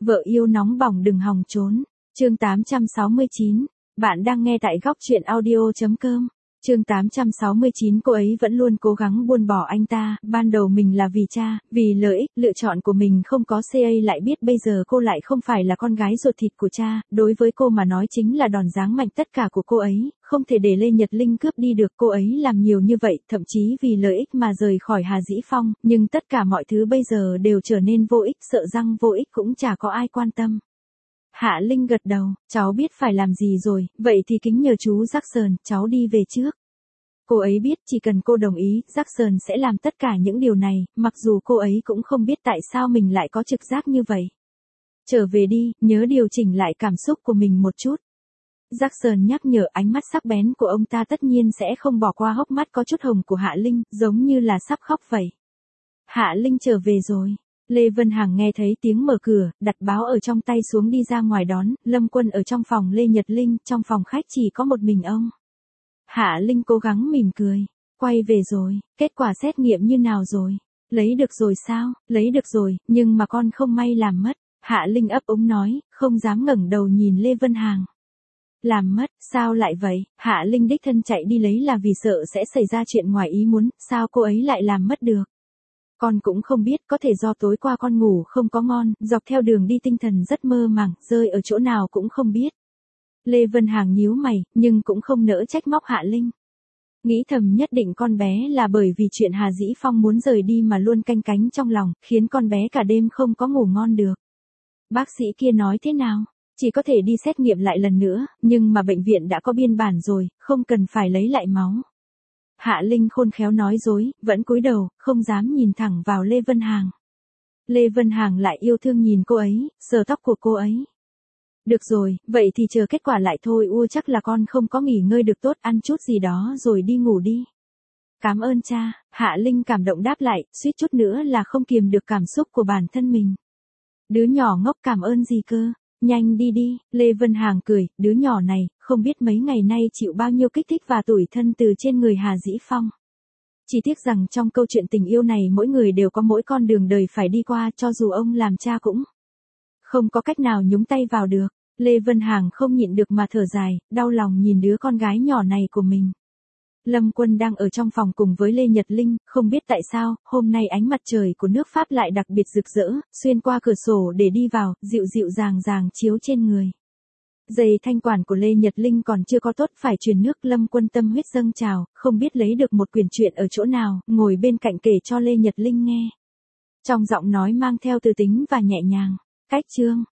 Vợ yêu nóng bỏng đừng hòng trốn. Chương 869. Bạn đang nghe tại góc truyện audio.com. Chương 869. Cô ấy vẫn luôn cố gắng buông bỏ anh ta, ban đầu mình là vì cha, vì lợi ích, lựa chọn của mình không có CA, lại biết bây giờ cô lại không phải là con gái ruột thịt của cha, đối với cô mà nói chính là đòn giáng mạnh tất cả của cô ấy, không thể để Lê Nhật Linh cướp đi được. Cô ấy làm nhiều như vậy, thậm chí vì lợi ích mà rời khỏi Hà Dĩ Phong, nhưng tất cả mọi thứ bây giờ đều trở nên vô ích, sợ rằng vô ích cũng chả có ai quan tâm. Hạ Linh gật đầu, cháu biết phải làm gì rồi, vậy thì kính nhờ chú Jackson, cháu đi về trước. Cô ấy biết chỉ cần cô đồng ý, Jackson sẽ làm tất cả những điều này, mặc dù cô ấy cũng không biết tại sao mình lại có trực giác như vậy. Trở về đi, nhớ điều chỉnh lại cảm xúc của mình một chút. Jackson nhắc nhở, ánh mắt sắc bén của ông ta tất nhiên sẽ không bỏ qua hốc mắt có chút hồng của Hạ Linh, giống như là sắp khóc vậy. Hạ Linh trở về rồi. Lê Vân Hằng nghe thấy tiếng mở cửa, đặt báo ở trong tay xuống đi ra ngoài đón, Lâm Quân ở trong phòng Lê Nhật Linh, trong phòng khách chỉ có một mình ông. Hạ Linh cố gắng mỉm cười, quay về rồi, kết quả xét nghiệm như nào rồi? Lấy được rồi sao? Lấy được rồi, nhưng mà con không may làm mất. Hạ Linh ấp úng nói, không dám ngẩng đầu nhìn Lê Vân Hằng. Làm mất, sao lại vậy? Hạ Linh đích thân chạy đi lấy là vì sợ sẽ xảy ra chuyện ngoài ý muốn, sao cô ấy lại làm mất được? Con cũng không biết, có thể do tối qua con ngủ không có ngon, dọc theo đường đi tinh thần rất mơ màng, rơi ở chỗ nào cũng không biết. Lê Vân Hằng nhíu mày, nhưng cũng không nỡ trách móc Hạ Linh. Nghĩ thầm nhất định con bé là bởi vì chuyện Hà Dĩ Phong muốn rời đi mà luôn canh cánh trong lòng, khiến con bé cả đêm không có ngủ ngon được. Bác sĩ kia nói thế nào? Chỉ có thể đi xét nghiệm lại lần nữa, nhưng mà bệnh viện đã có biên bản rồi, không cần phải lấy lại máu. Hạ Linh khôn khéo nói dối, vẫn cúi đầu, không dám nhìn thẳng vào Lê Vân Hằng. Lê Vân Hằng lại yêu thương nhìn cô ấy, sờ tóc của cô ấy. Được rồi, vậy thì chờ kết quả lại thôi. Chắc là con không có nghỉ ngơi được tốt, ăn chút gì đó rồi đi ngủ đi. Cảm ơn cha. Hạ Linh cảm động đáp lại, suýt chút nữa là không kiềm được cảm xúc của bản thân mình. Đứa nhỏ ngốc cảm ơn gì cơ? Nhanh đi đi. Lê Vân Hằng cười, đứa nhỏ này, không biết mấy ngày nay chịu bao nhiêu kích thích và tủi thân từ trên người Hà Dĩ Phong. Chỉ tiếc rằng trong câu chuyện tình yêu này mỗi người đều có mỗi con đường đời phải đi qua, cho dù ông làm cha cũng không có cách nào nhúng tay vào được. Lê Vân Hằng không nhịn được mà thở dài, đau lòng nhìn đứa con gái nhỏ này của mình. Lâm Quân đang ở trong phòng cùng với Lê Nhật Linh, không biết tại sao, hôm nay ánh mặt trời của nước Pháp lại đặc biệt rực rỡ, xuyên qua cửa sổ để đi vào, dịu dịu dàng dàng chiếu trên người. Giày thanh quản của Lê Nhật Linh còn chưa có tốt, phải truyền nước. Lâm Quân tâm huyết dâng trào, không biết lấy được một quyển truyện ở chỗ nào, ngồi bên cạnh kể cho Lê Nhật Linh nghe. Trong giọng nói mang theo từ tính và nhẹ nhàng. Cách chương